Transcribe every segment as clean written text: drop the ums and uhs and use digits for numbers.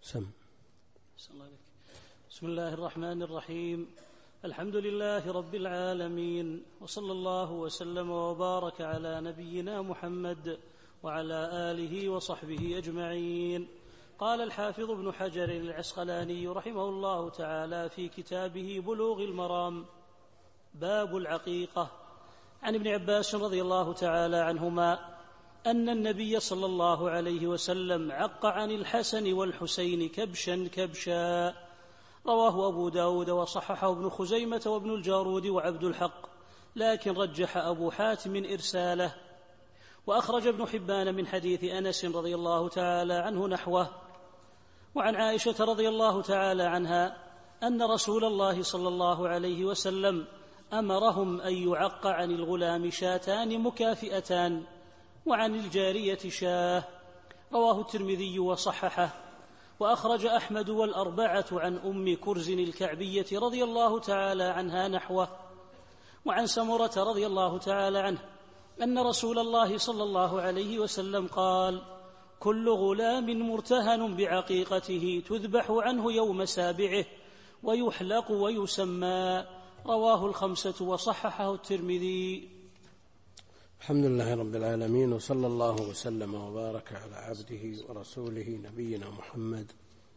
بسم الله الرحمن الرحيم. الحمد لله رب العالمين، وصلى الله وسلم وبارك على نبينا محمد وعلى آله وصحبه أجمعين. قال الحافظ ابن حجر العسقلاني رحمه الله تعالى في كتابه بلوغ المرام: باب العقيقة. عن ابن عباس رضي الله تعالى عنهما أن النبي صلى الله عليه وسلم عق عن الحسن والحسين كبشا كبشا. رواه أبو داود وصححه ابن خزيمة وابن الجارود وعبد الحق، لكن رجح أبو حاتم إرساله. وأخرج ابن حبان من حديث أنس رضي الله تعالى عنه نحوه. وعن عائشة رضي الله تعالى عنها أن رسول الله صلى الله عليه وسلم أمرهم أن يعق عن الغلام شاتان مكافئتان وعن الجارية شاه. رواه الترمذي وصححه. وأخرج أحمد والأربعة عن أم كرز الكعبية رضي الله تعالى عنها نحوه. وعن سمرة رضي الله تعالى عنه أن رسول الله صلى الله عليه وسلم قال: كل غلام مرتهن بعقيقته تذبح عنه يوم سابعه ويحلق ويسمى. رواه الخمسة وصححه الترمذي. الحمد لله رب العالمين، وصلى الله وسلم وبارك على عبده ورسوله نبينا محمد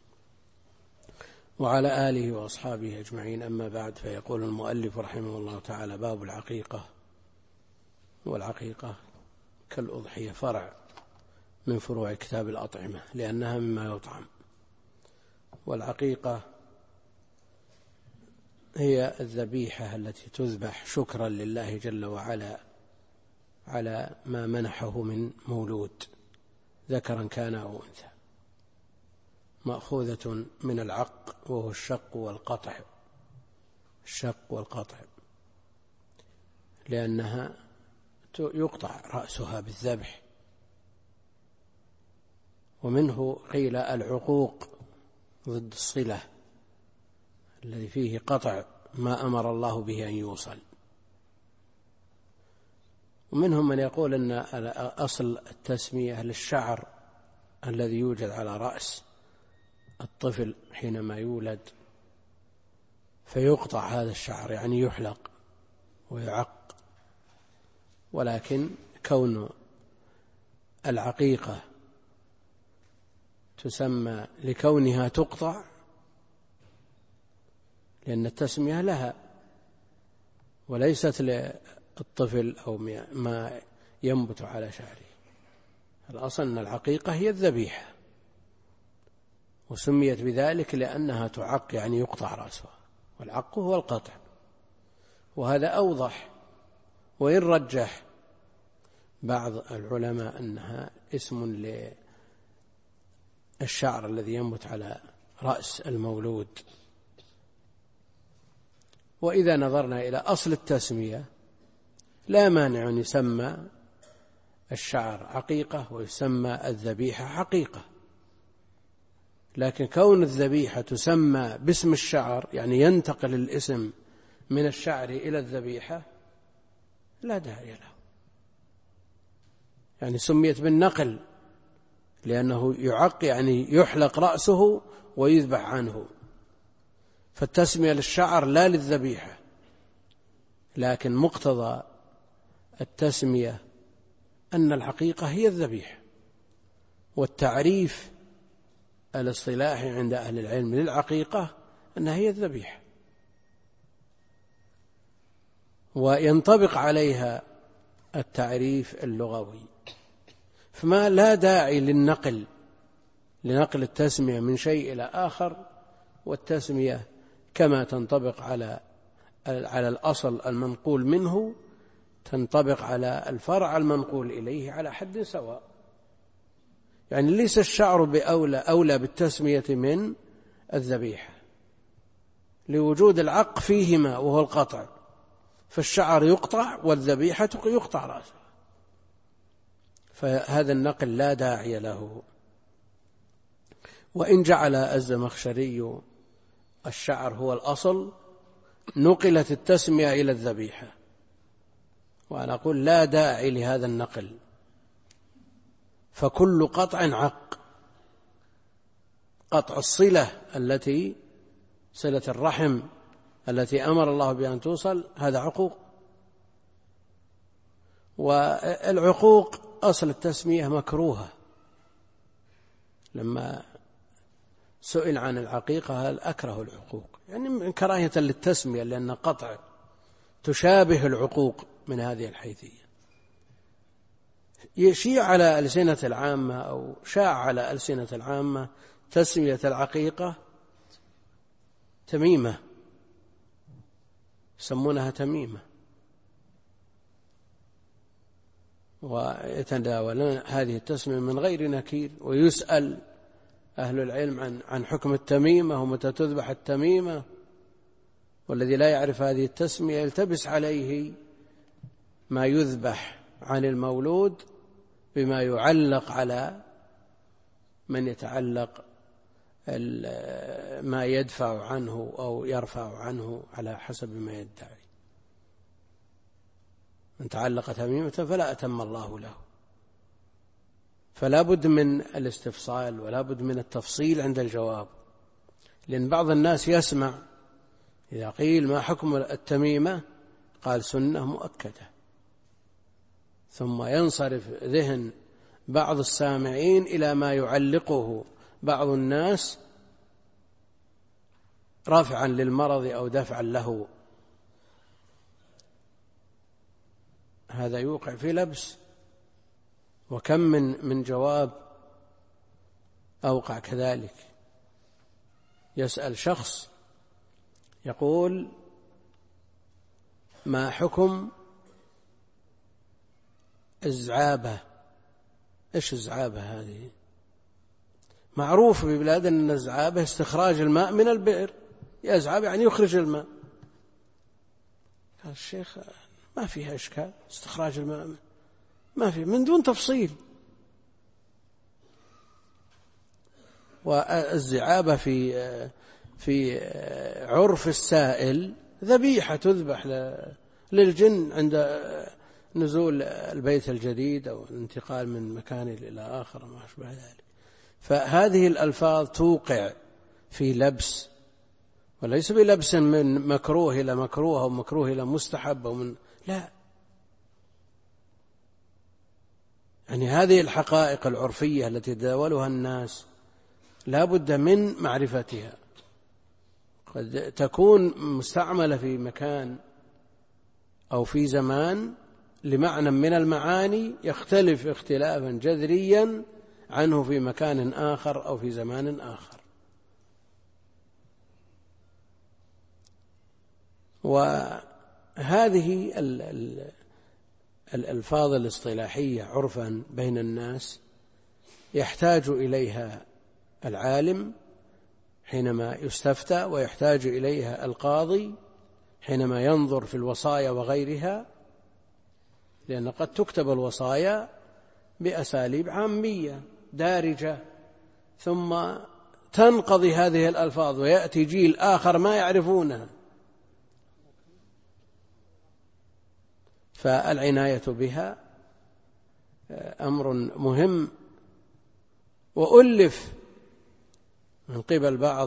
وعلى آله وأصحابه أجمعين. أما بعد، فيقول المؤلف رحمه الله تعالى: باب العقيقة. والعقيقة كالأضحية فرع من فروع كتاب الأطعمة، لأنها مما يطعم. والعقيقة هي الذبيحة التي تذبح شكرا لله جل وعلا على ما منحه من مولود، ذكرا كان أو أنثى، مأخوذة من العق، وهو الشق والقطع. الشق والقطع، لأنها يقطع رأسها بالذبح. ومنه قيل العقوق ضد الصلة، الذي فيه قطع ما أمر الله به أن يوصل. ومنهم من يقول أن أصل التسمية للشعر الذي يوجد على رأس الطفل حينما يولد، فيقطع هذا الشعر، يعني يحلق ويعق. ولكن كون العقيقة تسمى لكونها تقطع، لأن التسمية لها وليست للطفل أو ما ينبت على شعره. الأصل أن العقيقة هي الذبيحة، وسميت بذلك لأنها تعق، يعني يقطع رأسها، والعق هو القطع. وهذا أوضح، وإن رجح بعض العلماء أنها اسم للشعر الذي ينبت على رأس المولود. وإذا نظرنا إلى أصل التسمية، لا مانع أن يسمى الشعر عقيقة ويسمى الذبيحة حقيقة. لكن كون الذبيحة تسمى باسم الشعر، يعني ينتقل الاسم من الشعر إلى الذبيحة، لا داعي له. يعني سميت بالنقل لأنه يعق، يعني يحلق رأسه ويذبح عنه، فالتسمية للشعر لا للذبيحة. لكن مقتضى التسمية أن العقيقة هي الذبيحة. والتعريف الاصطلاحي عند أهل العلم للعقيقة أنها هي الذبيحة، وينطبق عليها التعريف اللغوي. فما لا داعي لنقل التسمية من شيء إلى آخر، والتسمية كما تنطبق على الأصل المنقول منه تنطبق على الفرع المنقول إليه على حد سواء. يعني ليس الشعر أولى بالتسمية من الذبيحة، لوجود العق فيهما وهو القطع، فالشعر يقطع والذبيحة يقطع رأسه، فهذا النقل لا داعي له. وإن جعل الزمخشري الشعر هو الأصل، نقلت التسمية إلى الذبيحة، وأنا أقول لا داعي لهذا النقل، فكل قطع عق، قطع الصلة التي صلة الرحم التي أمر الله بأن توصل، هذا عقوق. والعقوق أصل التسمية مكروهة. لما سئل عن العقيقة هل أكره العقوق، يعني من كراهية للتسمية، لأن قطع تشابه العقوق من هذه الحيثية. يشيع على ألسنة العامة أو شاع على ألسنة العامة تسمية العقيقة تميمة، يسمونها تميمة، ويتداولون هذه التسمية من غير نكير. ويسأل أهل العلم عن حكم التميمة ومتى تذبح التميمة، والذي لا يعرف هذه التسمية يلتبس عليه ما يذبح عن المولود بما يعلق على من يتعلق ما يدفع عنه أو يرفع عنه على حسب ما يدعي. من تعلق تميمة فلا أتم الله له. فلا بد من الاستفصال ولا بد من التفصيل عند الجواب، لأن بعض الناس يسمع إذا قيل ما حكم التميمة قال سنة مؤكدة، ثم ينصرف ذهن بعض السامعين إلى ما يعلقه بعض الناس رافعا للمرض أو دفعا له، هذا يوقع في لبس. وكم من جواب أوقع كذلك. يسأل شخص يقول ما حكم الزعابة؟ إيش الزعابة هذه؟ معروف في بلاد أن الزعابة استخراج الماء من البئر، يزعب يعني يخرج الماء. قال الشيخ ما فيها إشكال، استخراج الماء ما في، من دون تفصيل. والزعابة في عرف السائل ذبيحة تذبح للجن عند نزول البيت الجديد أو الانتقال من مكان إلى آخر ما أشبه ذلك. فهذه الألفاظ توقع في لبس، وليس بلبس من مكروه إلى مكروه أو مكروه إلى مستحب أو من لا، يعني هذه الحقائق العرفية التي يتداولها الناس لا بد من معرفتها. قد تكون مستعملة في مكان أو في زمان لمعنى من المعاني يختلف اختلافا جذريا عنه في مكان آخر أو في زمان آخر. وهذه الألفاظ الاصطلاحية عرفا بين الناس يحتاج إليها العالم حينما يستفتى، ويحتاج إليها القاضي حينما ينظر في الوصايا وغيرها، لأن قد تكتب الوصايا بأساليب عامية دارجة ثم تنقضي هذه الألفاظ ويأتي جيل آخر ما يعرفونها، فالعناية بها أمر مهم. وألف من قبل بعض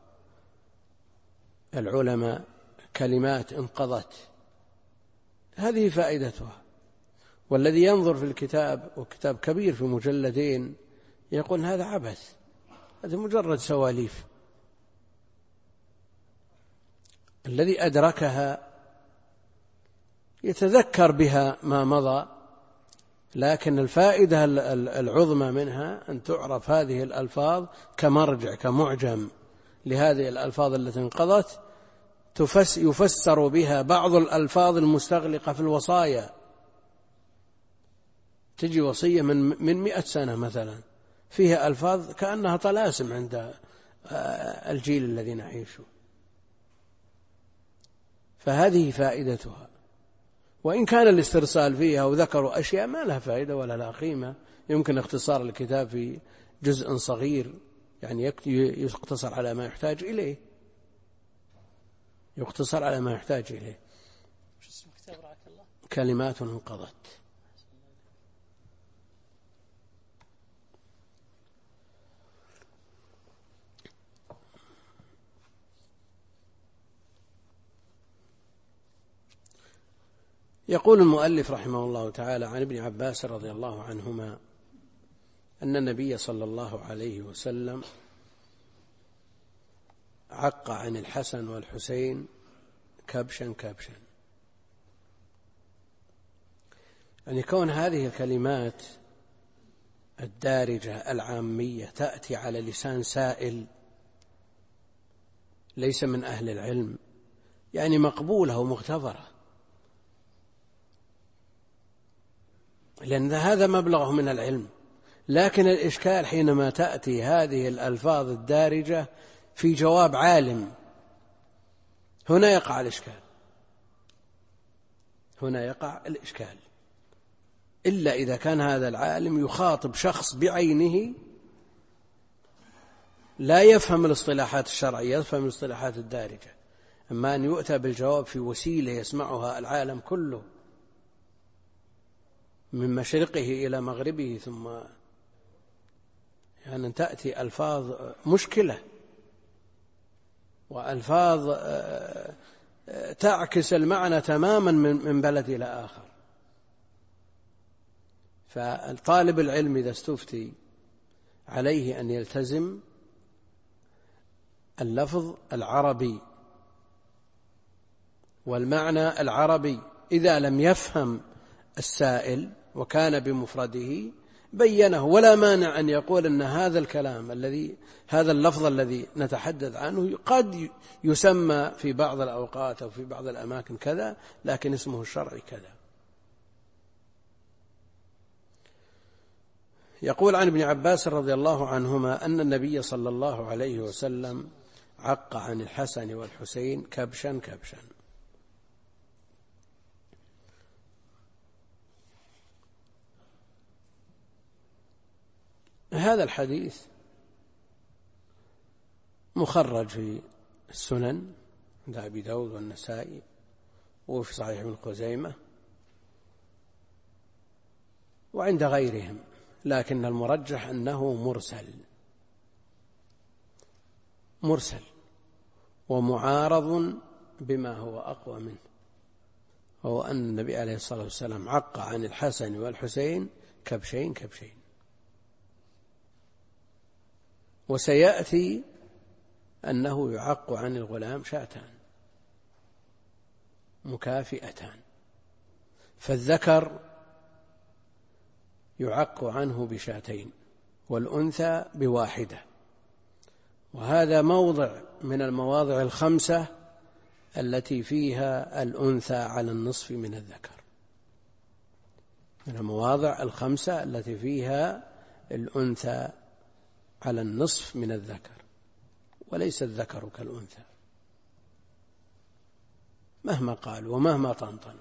العلماء كلمات انقضت، هذه فائدتها. والذي ينظر في الكتاب، وكتاب كبير في مجلدين، يقول هذا عبث، هذا مجرد سواليف. الذي أدركها يتذكر بها ما مضى، لكن الفائدة العظمى منها أن تعرف هذه الألفاظ كمرجع كمعجم لهذه الألفاظ التي انقضت، يفسر بها بعض الألفاظ المستغلقة في الوصايا. تجي وصية من 100 سنة مثلا فيها ألفاظ كأنها طلاسم عند الجيل الذي نعيشه، فهذه فائدتها. وإن كان الاسترسال فيها وذكروا أشياء ما لها فائدة ولا لها قيمة، يمكن اختصار الكتاب في جزء صغير، يعني يقتصر على ما يحتاج إليه، يقتصر على ما يحتاج إليه. كلمات انقضت. يقول المؤلف رحمه الله تعالى عن ابن عباس رضي الله عنهما أن النبي صلى الله عليه وسلم عق عن الحسن والحسين كبشا كبشا. يعني كون هذه الكلمات الدارجة العامية تأتي على لسان سائل ليس من أهل العلم يعني مقبولة ومغتفرة، لأن هذا مبلغه من العلم. لكن الإشكال حينما تأتي هذه الألفاظ الدارجة في جواب عالم، هنا يقع الإشكال، هنا يقع الإشكال، إلا إذا كان هذا العالم يخاطب شخص بعينه لا يفهم الاصطلاحات الشرعية، يفهم الاصطلاحات الدارجة. أما أن يؤتى بالجواب في وسيلة يسمعها العالم كله من مشرقه إلى مغربه، ثم يعني تأتي ألفاظ مشكلة وألفاظ تعكس المعنى تماما من بلد إلى آخر. فالطالب العلم إذا استفتي عليه أن يلتزم اللفظ العربي والمعنى العربي. إذا لم يفهم السائل وكان بمفرده بينه، ولا مانع أن يقول أن هذا الكلام هذا اللفظ الذي نتحدث عنه قد يسمى في بعض الأوقات أو في بعض الأماكن كذا، لكن اسمه الشرعي كذا. يقول عن ابن عباس رضي الله عنهما أن النبي صلى الله عليه وسلم عق عن الحسن والحسين كبشا كبشا. هذا الحديث مخرج في السنن عند أبي داود والنسائي وفي صحيح ابن خزيمة وعند غيرهم، لكن المرجح أنه مرسل ومعارض بما هو أقوى منه، وهو أن النبي عليه الصلاة والسلام عق عن الحسن والحسين كبشين كبشين. وسيأتي أنه يعق عن الغلام شاتان مكافئتان، فالذكر يعق عنه بشاتين والأنثى بواحدة، وهذا موضع من المواضع الخمسة التي فيها الأنثى على النصف من الذكر، من المواضع الخمسة التي فيها الأنثى على النصف من الذكر، وليس الذكر كالأنثى مهما قالوا ومهما طنطنوا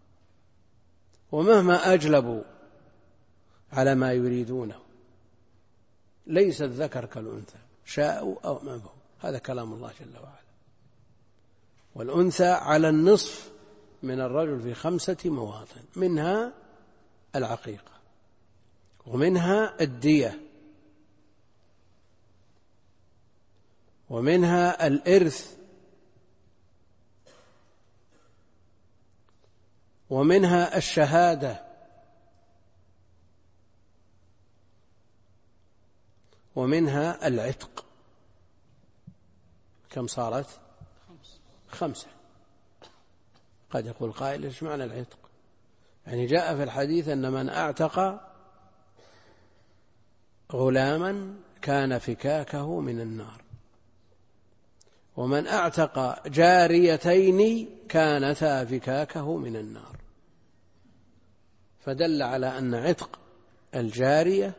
ومهما أجلبوا على ما يريدونه، ليس الذكر كالأنثى شاءوا أو ما بهم. هذا كلام الله جل وعلا. والأنثى على النصف من الرجل في 5 مواطن، منها العقيقة ومنها الدية ومنها الإرث ومنها الشهادة ومنها العتق. كم صارت؟ 5. قد يقول قائل ايش معنى العتق؟ يعني جاء في الحديث أن من أعتق غلاما كان فكاكه من النار، ومن أعتق جاريتين كانتا فكاكه من النار، فدل على أن عتق الجارية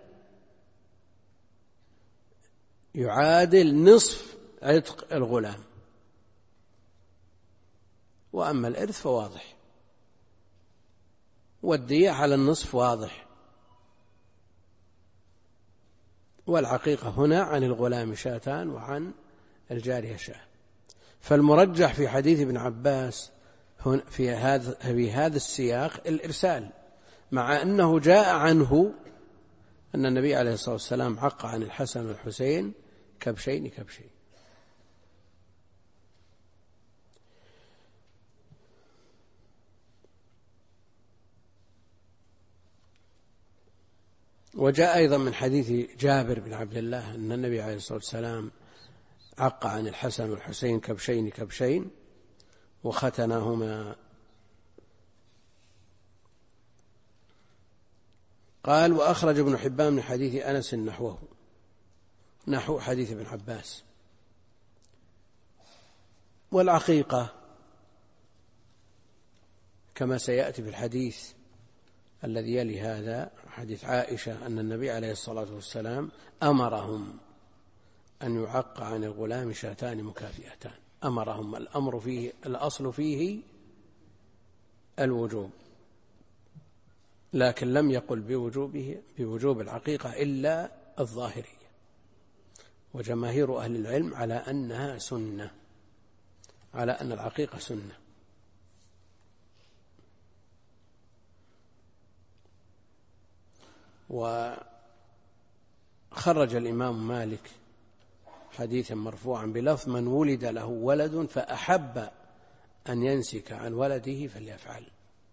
يعادل نصف عتق الغلام. وأما الإرث فواضح، والدية على النصف واضح، والعقيقة هنا عن الغلام شاتان وعن الجارية شاة. فالمرجح في حديث ابن عباس في هذا السياق الإرسال، مع أنه جاء عنه أن النبي عليه الصلاة والسلام عق عن الحسن والحسين كبشين كبشين. وجاء أيضا من حديث جابر بن عبد الله أن النبي عليه الصلاة والسلام عق عن الحسن والحسين كبشين كبشين وختناهما. قال: وأخرج ابن حبان من حديث أنس نحو حديث ابن عباس. والعقيقة كما سيأتي في الحديث الذي يلي هذا، حديث عائشة، أن النبي عليه الصلاة والسلام أمرهم أن يعق عن الغلام شاتان مكافئتان. أمرهم، الأمر فيه الأصل فيه الوجوب، لكن لم يقل بوجوب العقيقة إلا الظاهرية، وجماهير أهل العلم على أنها سنة، على أن العقيقة سنة. وخرج الإمام مالك حديثا مرفوعا بلفظ: من ولد له ولد فأحب أن ينسك عن ولده فليفعل.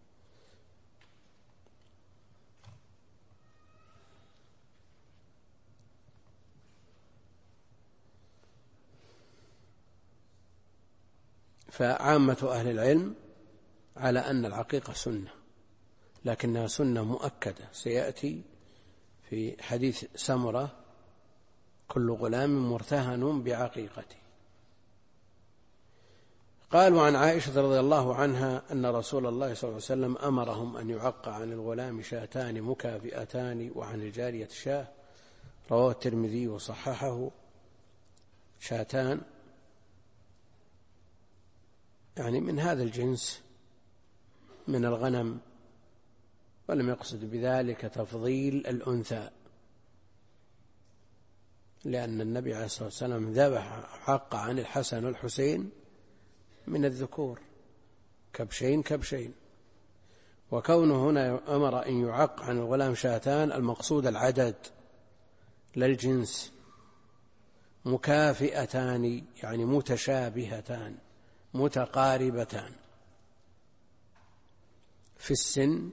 فعامة أهل العلم على أن العقيقة سنة، لكنها سنة مؤكدة، سيأتي في حديث سمرة: كل غلام مرتهن بعقيقته. قال: وعن عائشة رضي الله عنها أن رسول الله صلى الله عليه وسلم أمرهم أن يعق عن الغلام شاتان مكافئتان وعن الجارية شاة. رواه الترمذي وصححه. شاتان يعني من هذا الجنس من الغنم، ولم يقصد بذلك تفضيل الأنثى، لأن النبي عليه الصلاة والسلام ذبح عق عن الحسن والحسين من الذكور كبشين كبشين، وكونه هنا أمر أن يعق عن الغلام شاتان المقصود العدد لا الجنس. مكافئتان يعني متشابهتان متقاربتان في السن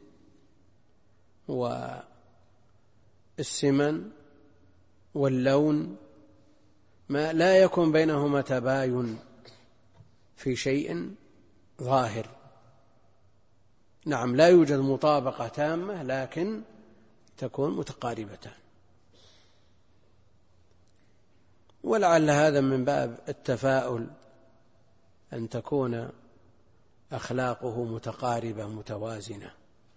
والسمن واللون، ما لا يكون بينهما تباين في شيء ظاهر. نعم، لا يوجد مطابقة تامة، لكن تكون متقاربتان. ولعل هذا من باب التفاؤل، أن تكون أخلاقه متقاربة متوازنة.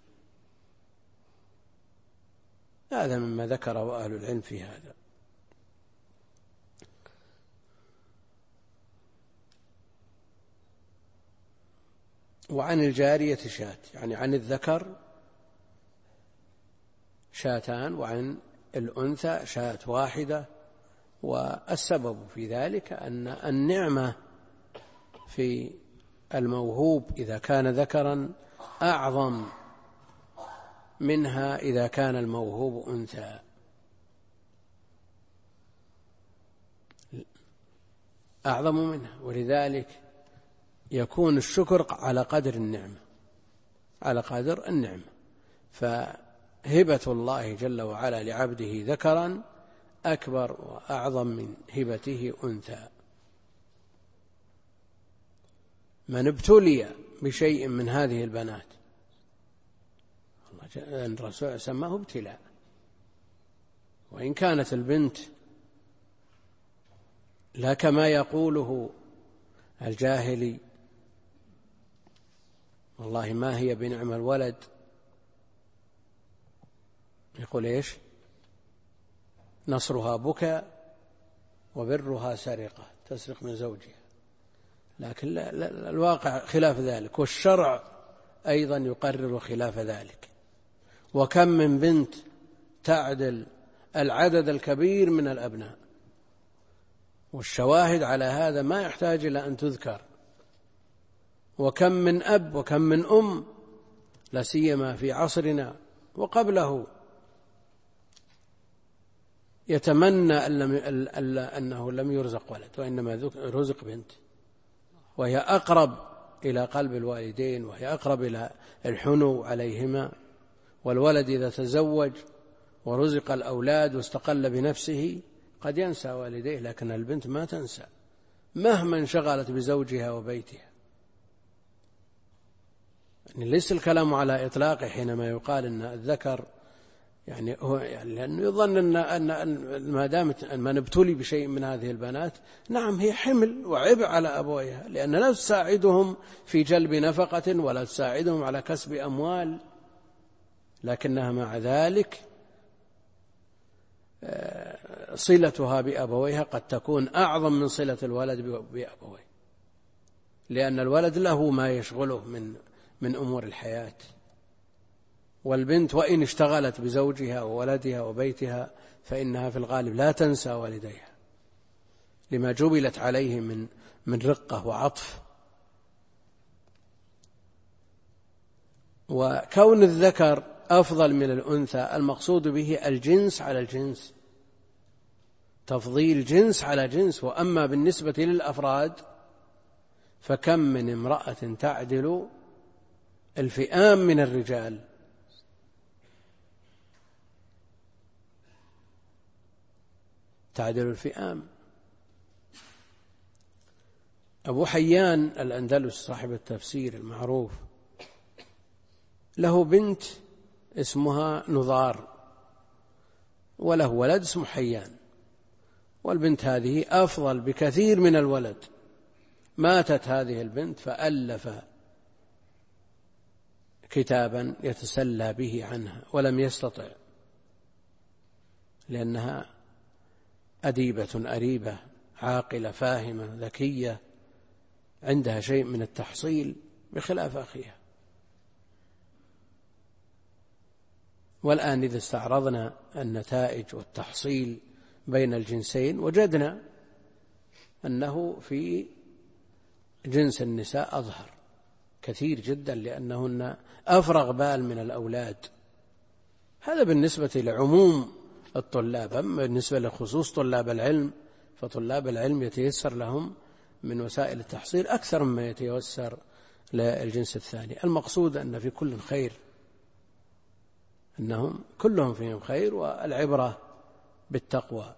هذا مما ذكره أهل العلم في هذا. وعن الجارية شاة، يعني عن الذكر شاتان وعن الأنثى شاة واحدة. والسبب في ذلك أن النعمة في الموهوب إذا كان ذكرا أعظم منها إذا كان الموهوب أنثى. أعظم منها، ولذلك يكون الشكر على قدر النعمة، على قدر النعمة. فهبة الله جل وعلا لعبده ذكرا أكبر وأعظم من هبته أنثى. من ابتلي بشيء من هذه البنات، الرسول سماه ابتلاء، وإن كانت البنت لا كما يقوله الجاهلي: والله ما هي بنعم الولد، يقول إيش؟ نصرها بكى وبرها سرقة، تسرق من زوجها. لكن لا الواقع خلاف ذلك، والشرع أيضا يقرر خلاف ذلك. وكم من بنت تعدل العدد الكبير من الأبناء، والشواهد على هذا ما يحتاج إلى أن تذكر. وكم من أب وكم من أم، لا سيما في عصرنا وقبله، يتمنى أنه لم يرزق ولد، وإنما رزق بنت، وهي أقرب إلى قلب الوالدين، وهي أقرب إلى الحنو عليهما. والولد إذا تزوج ورزق الأولاد واستقل بنفسه قد ينسى والديه، لكن البنت ما تنسى مهما انشغلت بزوجها وبيتها. يعني ليس الكلام على إطلاقه حينما يقال أن الذكر يعني هو يعني لأنه يظن أن ما دامت ما نبتلي بشيء من هذه البنات، نعم هي حمل وعبء على أبويها، لأن لا تساعدهم في جلب نفقة ولا تساعدهم على كسب أموال، لكنها مع ذلك صلتها بأبويها قد تكون أعظم من صلة الولد بأبويه، لأن الولد له ما يشغله من أمور الحياة، والبنت وإن اشتغلت بزوجها وولدها وبيتها فإنها في الغالب لا تنسى والديها لما جبلت عليه من رقة وعطف. وكون الذكر أفضل من الأنثى المقصود به الجنس على الجنس، تفضيل جنس على جنس. وأما بالنسبة للأفراد فكم من امرأة تعدل الفئام من الرجال، تعدل الفئام. أبو حيان الأندلس صاحب التفسير المعروف له بنت اسمها نضار وله ولد اسمه حيان، والبنت هذه أفضل بكثير من الولد. ماتت هذه البنت فألف كتابا يتسلى به عنها ولم يستطع، لأنها أديبة أريبة عاقلة فاهمة ذكية عندها شيء من التحصيل بخلاف أخيها. والآن إذا استعرضنا النتائج والتحصيل بين الجنسين وجدنا أنه في جنس النساء أظهر كثير جدا، لأنهن أفرغ بال من الأولاد. هذا بالنسبة لعموم الطلاب. أما بالنسبة لخصوص طلاب العلم فطلاب العلم يتيسر لهم من وسائل التحصيل أكثر مما يتيسر للجنس الثاني. المقصود أن في كل خير، أنهم كلهم فيهم خير، والعبرة بالتقوى.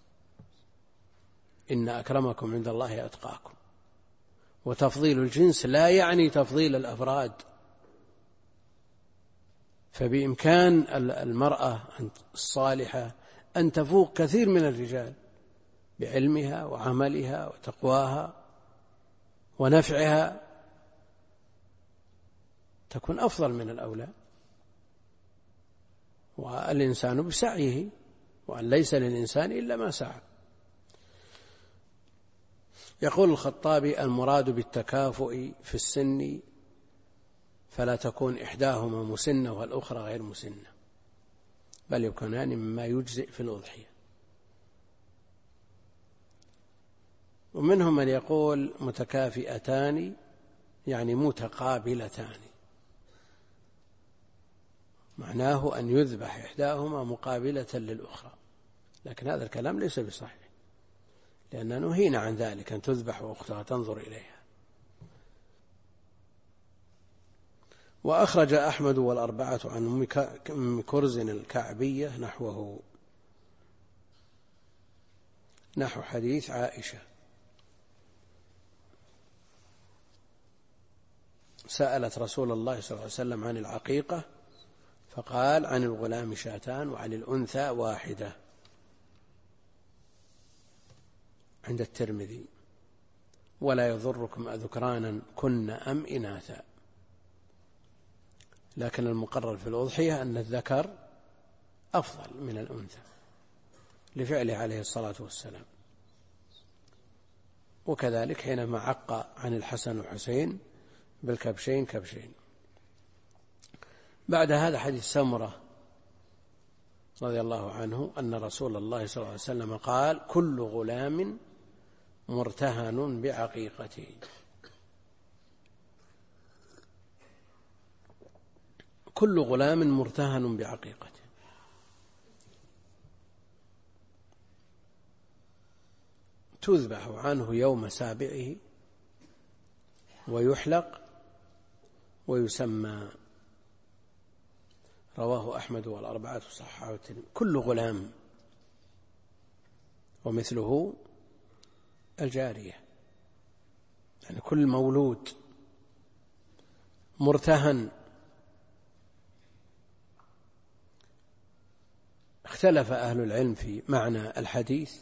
إن أكرمكم عند الله أتقاكم. وتفضيل الجنس لا يعني تفضيل الأفراد، فبإمكان المرأة الصالحة أن تفوق كثير من الرجال بعلمها وعملها وتقواها ونفعها، تكون أفضل من الأولاد. والإنسان بسعيه، وأن ليس للإنسان إلا ما سعى. يقول الخطابي: المراد بالتكافؤ في السن فلا تكون إحداهما مسنة والأخرى غير مسنة، بل يكونان مما يجزئ في الأضحية. ومنهم من يقول متكافئتان يعني متقابلتان، معناه أن يذبح إحداهما مقابلة للأخرى، لكن هذا الكلام ليس بصحيح، لأننا نهينا عن ذلك، أن تذبح وأختها تنظر إليها. وأخرج أحمد والأربعة عن أم كرز الكعبية نحو حديث عائشة. سألت رسول الله صلى الله عليه وسلم عن العقيقة فقال: عن الغلام شاتان وعن الأنثى واحدة، عند الترمذي. ولا يضركم أذكرانا كن أم إناثا، لكن المقرر في الأضحية أن الذكر أفضل من الأنثى لفعله عليه الصلاة والسلام. وكذلك حينما عق عن الحسن والحسين بالكبشين كبشين. بعد هذا حديث سمرة رضي الله عنه أن رسول الله صلى الله عليه وسلم قال: كل غلام مرتهن بعقيقته. كل غلام مرتهن بعقيقته، تذبح عنه يوم سابعه ويحلق ويسمى. رواه أحمد والأربعة وصححه الترمذي. كل غلام، ومثله الجارية، يعني كل مولود مرتهن. اختلف أهل العلم في معنى الحديث،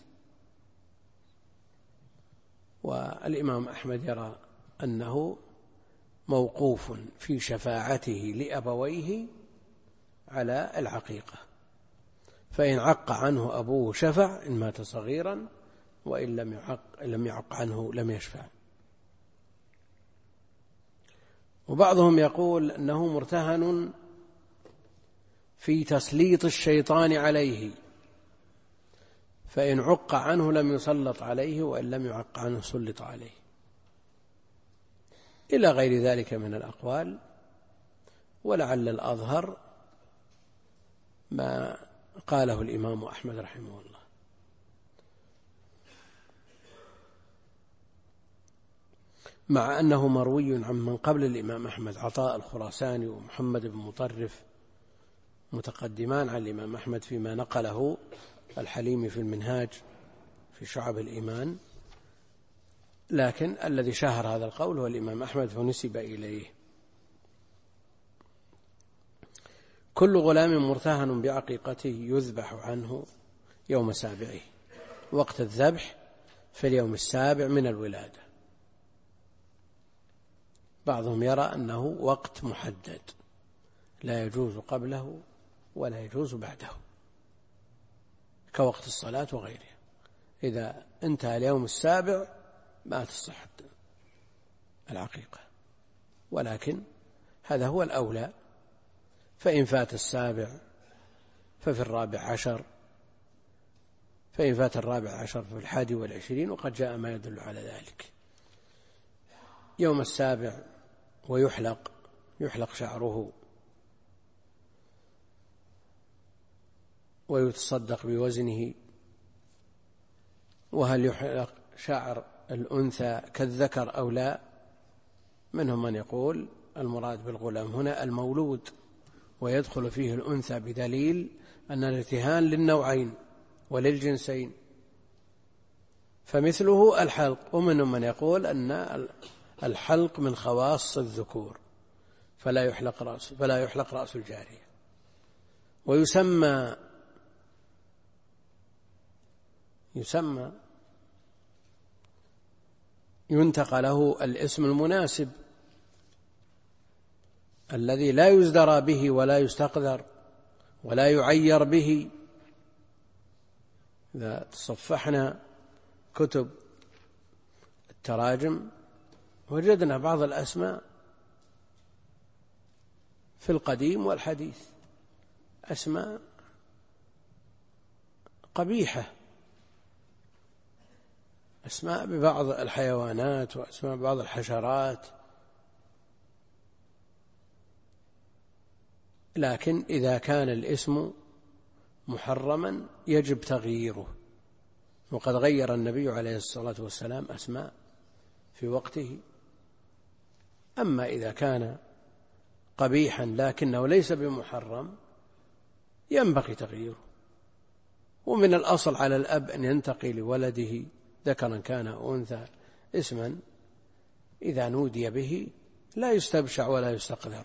والإمام أحمد يرى أنه موقوف في شفاعته لأبويه على العقيقة، فإن عق عنه أبوه شفع إن مات صغيرا، وإن لم يعق عنه لم يشفع. وبعضهم يقول أنه مرتهن في تسليط الشيطان عليه، فإن عق عنه لم يسلط عليه، وإن لم يعق عنه سلط عليه، إلى غير ذلك من الأقوال. ولعل الأظهر ما قاله الإمام أحمد رحمه الله. مع أنه مروي عن من قبل الإمام أحمد، عطاء الخراساني ومحمد بن مطرف متقدمان على الإمام أحمد فيما نقله الحليمي في المنهاج في شعب الإيمان، لكن الذي شهر هذا القول هو الإمام أحمد فنسب إليه. كل غلام مرتهن بعقيقته يذبح عنه يوم سابعه، وقت الذبح في اليوم السابع من الولادة. بعضهم يرى أنه وقت محدد لا يجوز قبله ولا يجوز بعده، كوقت الصلاة وغيرها. إذا انتهى اليوم السابع ما تصح العقيقة، ولكن هذا هو الأولى. فإن فات السابع ففي الرابع عشر، فإن فات الرابع عشر في 21، وقد جاء ما يدل على ذلك. يوم السابع ويحلق شعره ويتصدق بوزنه. وهل يحلق شعر الأنثى كالذكر أو لا؟ منهم من يقول المراد بالغلام هنا المولود، ويدخل فيه الأنثى بدليل أن الارتهان للنوعين وللجنسين، فمثله الحلق. ومنهم من يقول أن الحلق من خواص الذكور، فلا يحلق رأس الجارية. ويسمى ينتقى له الاسم المناسب الذي لا يزدرى به ولا يستقذر ولا يعير به. إذا تصفحنا كتب التراجم وجدنا بعض الأسماء في القديم والحديث أسماء قبيحة، أسماء ببعض الحيوانات وأسماء ببعض الحشرات. لكن إذا كان الاسم محرما يجب تغييره، وقد غير النبي عليه الصلاة والسلام أسماء في وقته. أما إذا كان قبيحا لكنه ليس بمحرم ينبغي تغييره. ومن الأصل على الأب أن ينتقي لولده ذكرا كان أو أنثى اسما إذا نودي به لا يستبشع ولا يستقذر.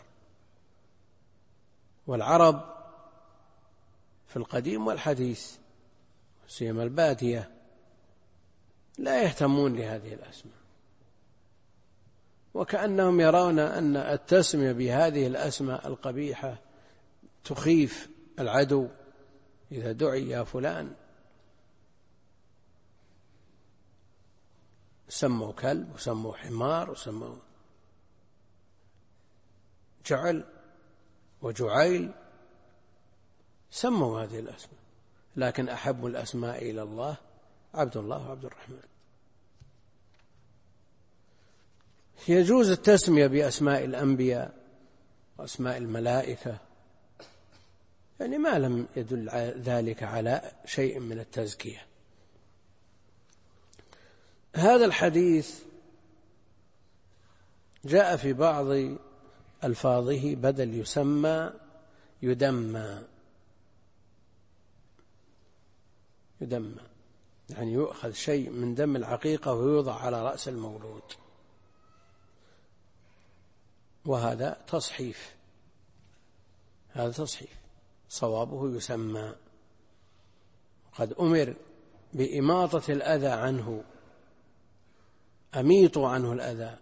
والعرب في القديم والحديث سيما البادية لا يهتمون لهذه الأسماء، وكأنهم يرون أن التسمية بهذه الأسماء القبيحة تخيف العدو. إذا دعي يا فلان سموا كلب وسموا حمار وسموا جعل وجعيل، سموا هذه الأسماء. لكن أحب الأسماء إلى الله عبد الله وعبد الرحمن. يجوز التسمية بأسماء الأنبياء وأسماء الملائكة، يعني ما لم يدل ذلك على شيء من التزكية. هذا الحديث جاء في بعض ألفاظه بدل يدمى، يعني يؤخذ شيء من دم العقيقة ويوضع على رأس المولود، وهذا تصحيف، هذا تصحيف، صوابه يسمى. قد أمر بإماطة الأذى عنه، أميطوا عنه الأذى،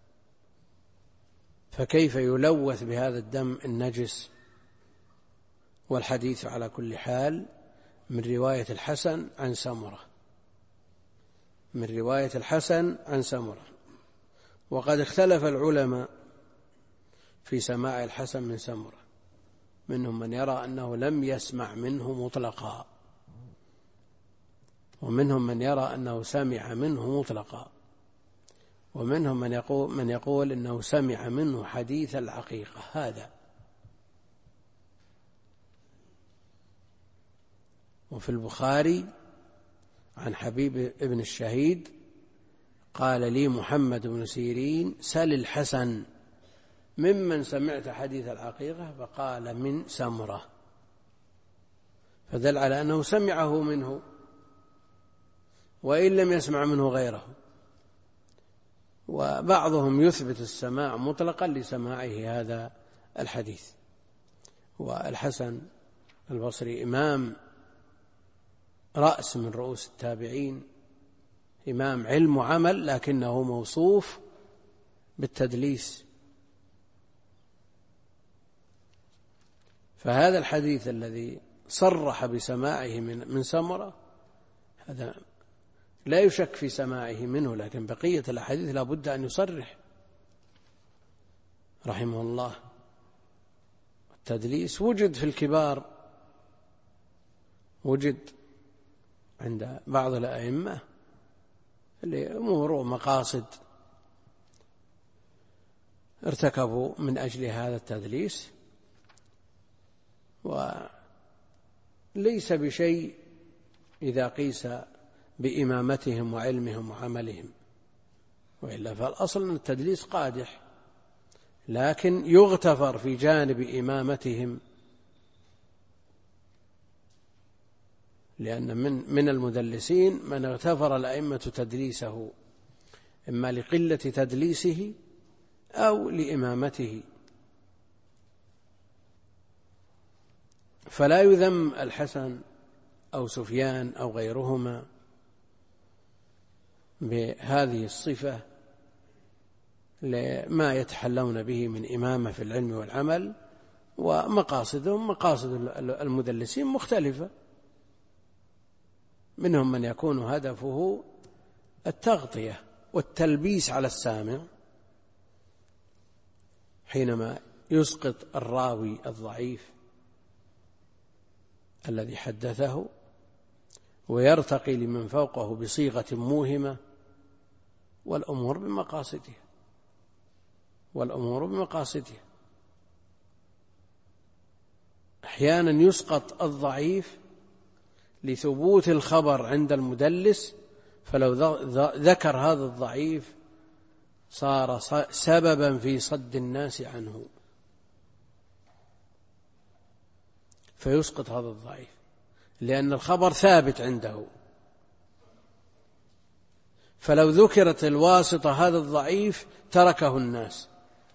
فكيف يلوث بهذا الدم النجس؟ والحديث على كل حال من رواية الحسن عن سمرة، من رواية الحسن عن سمرة. وقد اختلف العلماء في سماع الحسن من سمرة، منهم من يرى أنه لم يسمع منه مطلقا، ومنهم من يرى أنه سمع منه مطلقا، ومنهم من يقول أنه سمع منه حديث العقيقة هذا. وفي البخاري عن حبيب ابن الشهيد قال لي محمد بن سيرين: سل الحسن ممن سمعت حديث العقيقة، فقال: من سمرة، فدل على أنه سمعه منه وإن لم يسمع منه غيره. وبعضهم يثبت السماع مطلقا لسماعه هذا الحديث. والحسن البصري إمام رأس من رؤوس التابعين، إمام علم وعمل، لكنه موصوف بالتدليس. فهذا الحديث الذي صرح بسماعه من سمرة هذا لا يشك في سماعه منه، لكن بقية الأحاديث لا بد أن يصرح رحمه الله. التدليس وجد في الكبار، وجد عند بعض الأئمة لأمور ومقاصد ارتكبوا من أجل هذا التدليس، وليس بشيء إذا قيس بإمامتهم وعلمهم وعملهم، وإلا فالأصل أن التدليس قادح، لكن يغتفر في جانب إمامتهم، لأن من المدلسين من اغتفر الأئمة تدليسه، إما لقلة تدليسه أو لإمامته. فلا يذم الحسن أو سفيان أو غيرهما بهذه الصفة لما يتحلون به من إمامة في العلم والعمل، ومقاصدهم مقاصد المدلسين مختلفة. منهم من يكون هدفه التغطية والتلبيس على السامع حينما يسقط الراوي الضعيف الذي حدثه ويرتقي لمن فوقه بصيغة موهمة، والأمور بمقاصدها. أحيانا يسقط الضعيف لثبوت الخبر عند المدلس، فلو ذكر هذا الضعيف صار سببا في صد الناس عنه، فيسقط هذا الضعيف لأن الخبر ثابت عنده. فلو ذكرت الواسطة هذا الضعيف تركه الناس.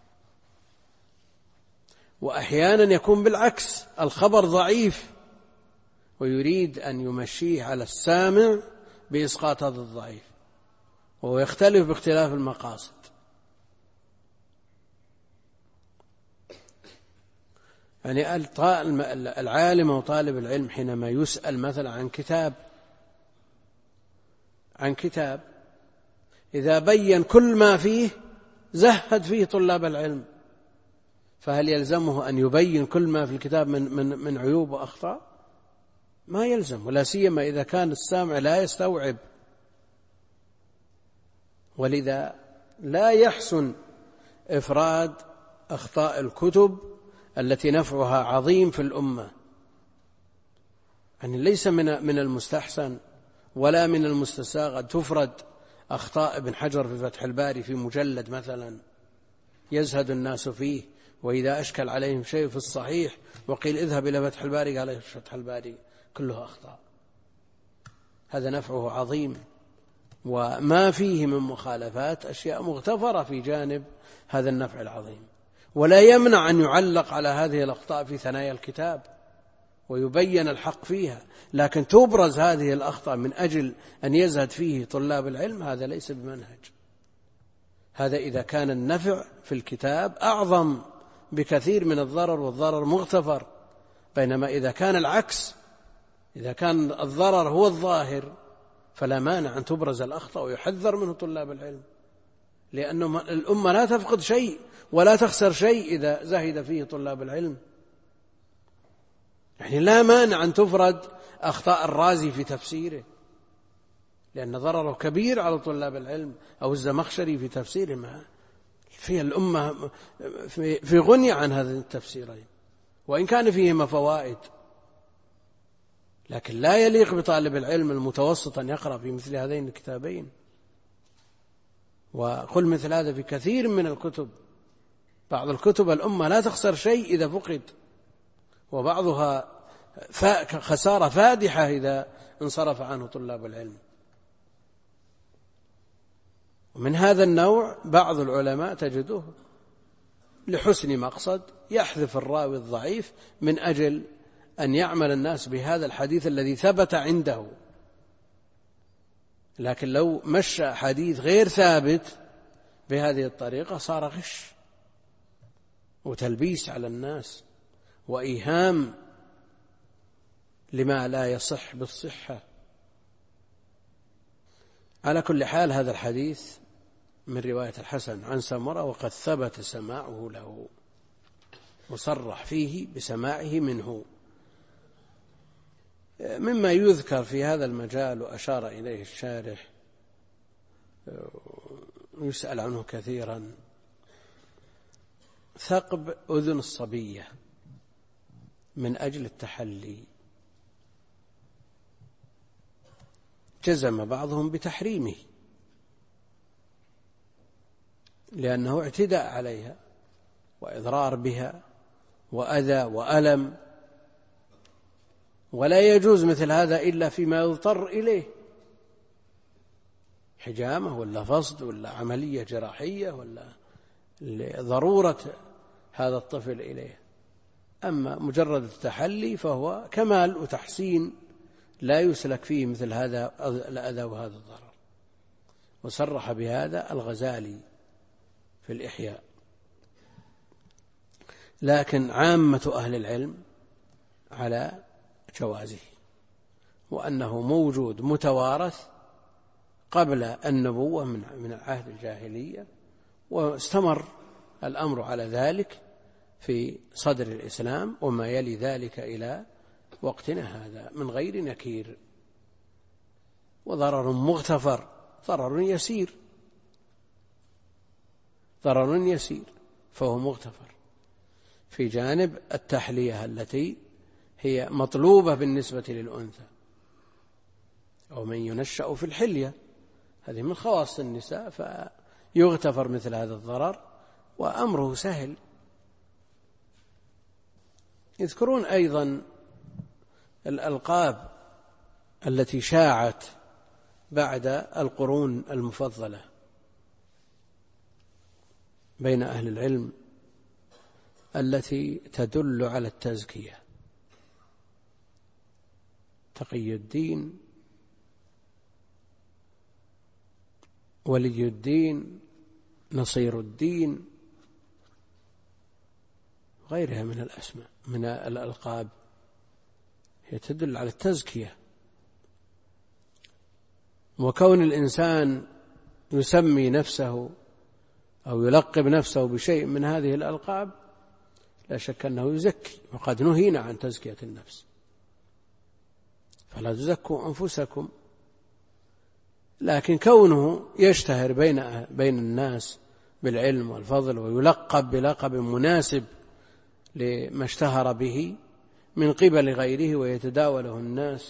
وأحيانا يكون بالعكس، الخبر ضعيف ويريد أن يمشيه على السامع بإسقاط هذا الضعيف، وهو يختلف باختلاف المقاصد. يعني العالم وطالب العلم حينما يسأل مثلا عن كتاب إذا بين كل ما فيه زهد فيه طلاب العلم، فهل يلزمه أن يبين كل ما في الكتاب من عيوب وأخطاء؟ ما يلزم، ولا سيما إذا كان السامع لا يستوعب. ولذا لا يحسن إفراد أخطاء الكتب التي نفعها عظيم في الأمة. يعني ليس من المستحسن ولا من المستساغ أن تفرد أخطاء ابن حجر في فتح الباري في مجلد مثلا يزهد الناس فيه، وإذا أشكل عليهم شيء في الصحيح وقيل اذهب إلى فتح الباري قال فتح الباري كله أخطاء. هذا نفعه عظيم، وما فيه من مخالفات أشياء مغتفرة في جانب هذا النفع العظيم. ولا يمنع أن يعلق على هذه الأخطاء في ثنايا الكتاب ويبين الحق فيها، لكن تبرز هذه الأخطاء من أجل أن يزهد فيه طلاب العلم، هذا ليس بمنهج. هذا إذا كان النفع في الكتاب أعظم بكثير من الضرر، والضرر مغتفر. بينما إذا كان العكس، إذا كان الضرر هو الظاهر، فلا مانع أن تبرز الأخطاء ويحذر منه طلاب العلم، لأن الأمة لا تفقد شيء ولا تخسر شيء إذا زهد فيه طلاب العلم. يعني لا مانع أن تفرد أخطاء الرازي في تفسيره، لأن ضرره كبير على طلاب العلم، أو الزمخشري في تفسيره، ما في الأمة في غنية عن هذين التفسيرين، وإن كان فيهما فوائد، لكن لا يليق بطالب العلم المتوسط أن يقرأ في مثل هذين الكتابين. وقل مثل هذا في كثير من الكتب. بعض الكتب الأمة لا تخسر شيء إذا فقد، وبعضها خسارة فادحة إذا انصرف عنه طلاب العلم. ومن هذا النوع بعض العلماء تجده لحسن مقصد يحذف الراوي الضعيف من أجل أن يعمل الناس بهذا الحديث الذي ثبت عنده. لكن لو مشى حديث غير ثابت بهذه الطريقة صار غش وتلبيس على الناس وإيهام لما لا يصح بالصحة. على كل حال هذا الحديث من رواية الحسن عن سمرة، وقد ثبت سماعه له مصرح فيه بسماعه منه. مما يذكر في هذا المجال وأشار إليه الشارح يسأل عنه كثيرا، ثقب أذن الصبية من أجل التحلي. جزم بعضهم بتحريمه لأنه اعتداء عليها وإضرار بها وأذى وألم، ولا يجوز مثل هذا إلا فيما يضطر إليه، حجامة ولا فصد ولا عملية جراحية ولا ضرورة هذا الطفل إليه. أما مجرد التحلي فهو كمال وتحسين لا يسلك فيه مثل هذا الأذى وهذا الضرر. وصرح بهذا الغزالي في الإحياء. لكن عامة أهل العلم على جوازه، وأنه موجود متوارث قبل النبوة من عهد الجاهلية، واستمر الأمر على ذلك في صدر الإسلام وما يلي ذلك إلى وقتنا هذا من غير نكير. وضرر مغتفر، ضرر يسير فهو مغتفر في جانب التحلية التي هي مطلوبة بالنسبة للأنثى، أو من ينشأ في الحلية، هذه من خواص النساء، فيغتفر مثل هذا الضرر وأمره سهل. يذكرون أيضا الألقاب التي شاعت بعد القرون المفضلة بين أهل العلم التي تدل على التزكية: تقي الدين، ولي الدين، نصير الدين، غيرها من الأسماء من الألقاب، هي تدل على التزكية. وكون الإنسان يسمي نفسه أو يلقب نفسه بشيء من هذه الألقاب لا شك أنه يزكي، وقد نهينا عن تزكية النفس، فلا تزكوا أنفسكم. لكن كونه يشتهر بين الناس بالعلم والفضل ويلقب بلقب مناسب لما اشتهر به من قبل غيره ويتداوله الناس،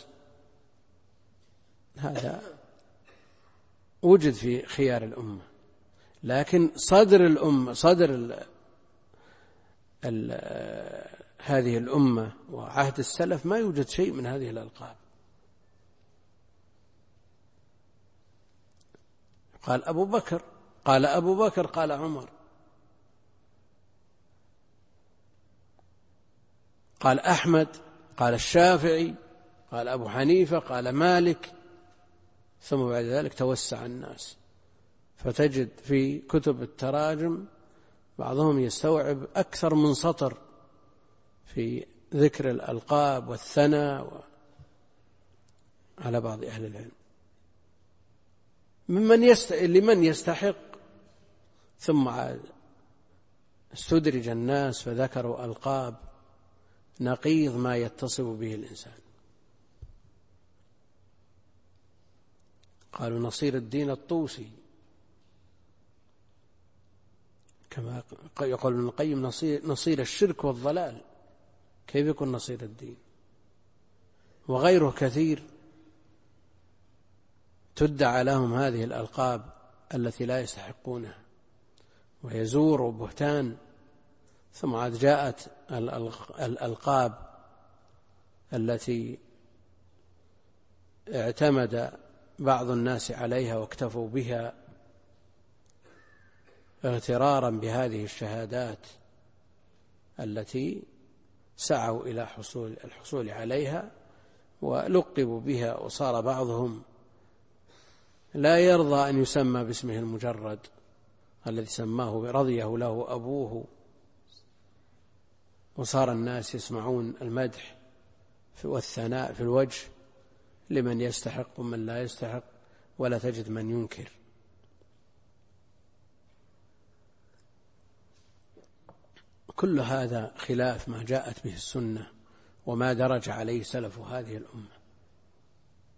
هذا وجد في خيار الأمة. لكن صدر الأمة، صدر هذه الأمة وعهد السلف ما يوجد شيء من هذه الألقاب. قال أبو بكر، قال أبو بكر، قال عمر، قال أحمد، قال الشافعي، قال أبو حنيفة، قال مالك، ثم بعد ذلك توسع الناس، فتجد في كتب التراجم بعضهم يستوعب أكثر من سطر في ذكر الألقاب والثناء على بعض أهل العلم لمن يستحق. ثم عاد استدرج الناس فذكروا ألقاب نقيض ما يتصف به الإنسان. قالوا نصير الدين الطوسي، كما يقول ابن القيم نصير الشرك والضلال، كيف يكون نصير الدين؟ وغيره كثير تدعى لهم هذه الألقاب التي لا يستحقونها، وهي زور وبهتان. ثم عاد جاءت الألقاب التي اعتمد بعض الناس عليها واكتفوا بها اغترارا بهذه الشهادات التي سعوا إلى الحصول عليها، ولقبوا بها، وصار بعضهم لا يرضى أن يسمى باسمه المجرد الذي سماه رضيه له أبوه، وصار الناس يسمعون المدح والثناء في الوجه لمن يستحق ومن لا يستحق، ولا تجد من ينكر. كل هذا خلاف ما جاءت به السنة وما درج عليه سلف هذه الأمة.